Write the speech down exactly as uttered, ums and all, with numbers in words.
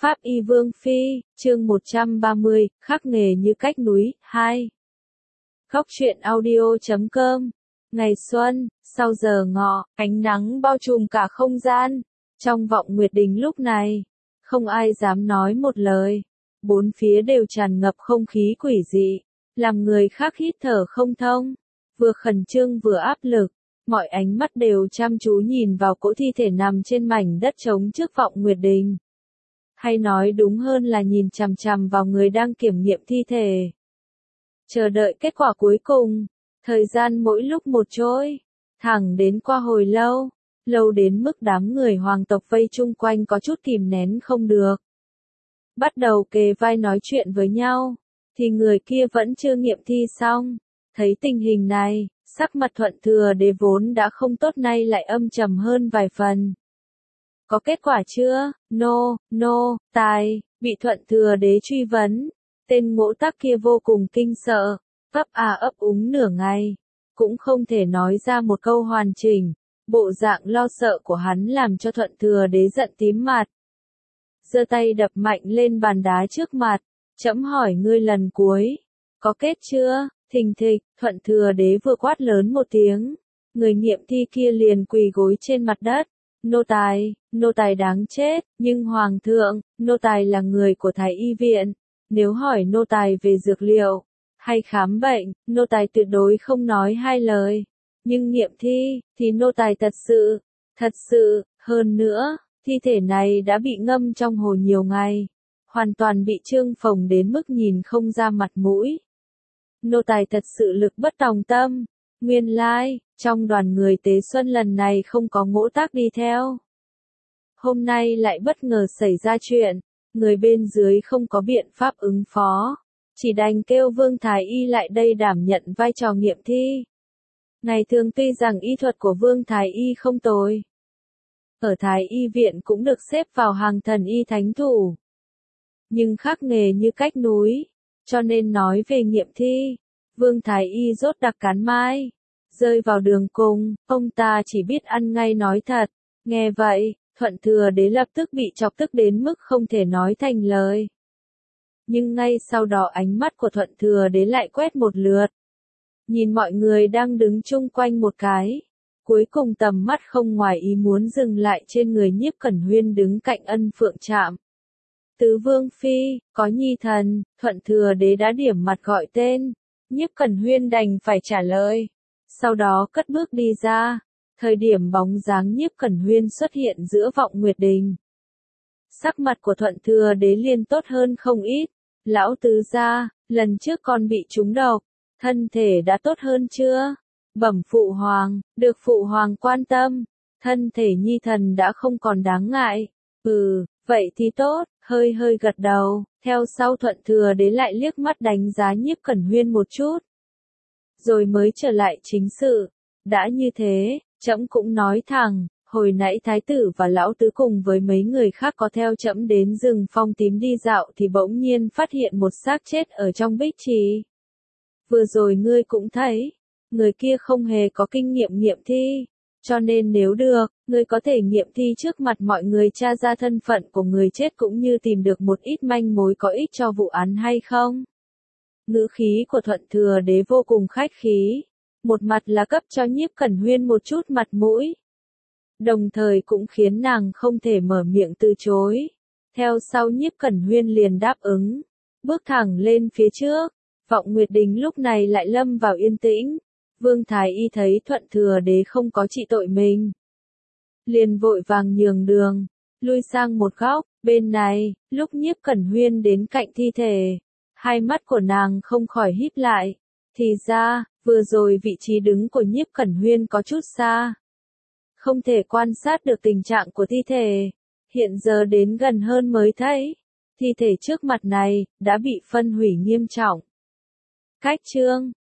Pháp Y Vương Phi, chương một trăm ba mươi, khắc nghề như cách núi, hai. Góc truyện audio chấm com. Ngày xuân, sau giờ ngọ, ánh nắng bao trùm cả không gian. Trong vọng nguyệt đình lúc này, không ai dám nói một lời. Bốn phía đều tràn ngập không khí quỷ dị, làm người khác hít thở không thông. Vừa khẩn trương vừa áp lực, mọi ánh mắt đều chăm chú nhìn vào cỗ thi thể nằm trên mảnh đất trống trước vọng nguyệt đình. Hay nói đúng hơn là nhìn chằm chằm vào người đang kiểm nghiệm thi thể. Chờ đợi kết quả cuối cùng, thời gian mỗi lúc một trôi, thẳng đến qua hồi lâu, lâu đến mức đám người hoàng tộc vây chung quanh có chút kìm nén không được. Bắt đầu kề vai nói chuyện với nhau, thì người kia vẫn chưa nghiệm thi xong. Thấy tình hình này, sắc mặt Thuận Thừa Đế vốn đã không tốt nay lại âm trầm hơn vài phần. Có kết quả chưa? Nô, nô, tài, bị Thuận Thừa Đế truy vấn. Tên ngỗ tắc kia vô cùng kinh sợ, ấp à ấp úng nửa ngày, cũng không thể nói ra một câu hoàn chỉnh. Bộ dạng lo sợ của hắn làm cho Thuận Thừa Đế giận tím mặt. Giơ tay đập mạnh lên bàn đá trước mặt, trẫm hỏi ngươi lần cuối, có kết chưa? Thình thịch, Thuận Thừa Đế vừa quát lớn một tiếng, người nghiệm thi kia liền quỳ gối trên mặt đất. Nô tài, nô tài đáng chết, nhưng hoàng thượng, nô tài là người của Thái Y viện, nếu hỏi nô tài về dược liệu, hay khám bệnh, nô tài tuyệt đối không nói hai lời, nhưng nghiệm thi, thì nô tài thật sự, thật sự, hơn nữa, thi thể này đã bị ngâm trong hồ nhiều ngày, hoàn toàn bị trương phồng đến mức nhìn không ra mặt mũi. Nô tài thật sự lực bất tòng tâm. Nguyên lai, trong đoàn người tế xuân lần này không có ngỗ tác đi theo. Hôm nay lại bất ngờ xảy ra chuyện, người bên dưới không có biện pháp ứng phó, chỉ đành kêu Vương Thái Y lại đây đảm nhận vai trò nghiệm thi. Ngày thường tuy rằng y thuật của Vương Thái Y không tồi, ở Thái Y viện cũng được xếp vào hàng thần y thánh thủ, nhưng khác nghề như cách núi, cho nên nói về nghiệm thi, Vương Thái Y rốt đặc cán mai. Rơi vào đường cùng, ông ta chỉ biết ăn ngay nói thật. Nghe vậy, Thuận Thừa Đế lập tức bị chọc tức đến mức không thể nói thành lời. Nhưng ngay sau đó ánh mắt của Thuận Thừa Đế lại quét một lượt. Nhìn mọi người đang đứng chung quanh một cái. Cuối cùng tầm mắt không ngoài ý muốn dừng lại trên người Nhiếp Cẩn Huyên đứng cạnh Ân Phượng Trạm. Tứ Vương Phi, có nhi thần, Thuận Thừa Đế đã điểm mặt gọi tên. Nhiếp Cẩn Huyên đành phải trả lời. Sau đó cất bước đi ra, thời điểm bóng dáng Nhiếp Cẩn Huyên xuất hiện giữa vọng nguyệt đình. Sắc mặt của Thuận Thừa Đế liền tốt hơn không ít. Lão tứ gia, lần trước con bị trúng độc, thân thể đã tốt hơn chưa? Bẩm phụ hoàng, được phụ hoàng quan tâm, thân thể nhi thần đã không còn đáng ngại. Ừ, vậy thì tốt, hơi hơi gật đầu, theo sau Thuận Thừa Đế lại liếc mắt đánh giá Nhiếp Cẩn Huyên một chút. Rồi mới trở lại chính sự. Đã như thế, trẫm cũng nói thẳng, hồi nãy thái tử và lão tứ cùng với mấy người khác có theo trẫm đến rừng Phong Tím đi dạo thì bỗng nhiên phát hiện một xác chết ở trong bích trì. Vừa rồi ngươi cũng thấy, người kia không hề có kinh nghiệm nghiệm thi, cho nên nếu được, ngươi có thể nghiệm thi trước mặt mọi người tra ra thân phận của người chết cũng như tìm được một ít manh mối có ích cho vụ án hay không? Ngữ khí của Thuận Thừa Đế vô cùng khách khí, một mặt là cấp cho Nhiếp Cẩn Huyên một chút mặt mũi, đồng thời cũng khiến nàng không thể mở miệng từ chối. Theo sau Nhiếp Cẩn Huyên liền đáp ứng, bước thẳng lên phía trước. Vọng Nguyệt Đình lúc này lại lâm vào yên tĩnh. Vương Thái Y thấy Thuận Thừa Đế không có trị tội mình, liền vội vàng nhường đường, lui sang một góc. Bên này, lúc Nhiếp Cẩn Huyên đến cạnh thi thể, hai mắt của nàng không khỏi híp lại. Thì ra, vừa rồi vị trí đứng của Nhiếp Cẩn Huyên có chút xa, không thể quan sát được tình trạng của thi thể. Hiện giờ đến gần hơn mới thấy, thi thể trước mặt này đã bị phân hủy nghiêm trọng. Cách chương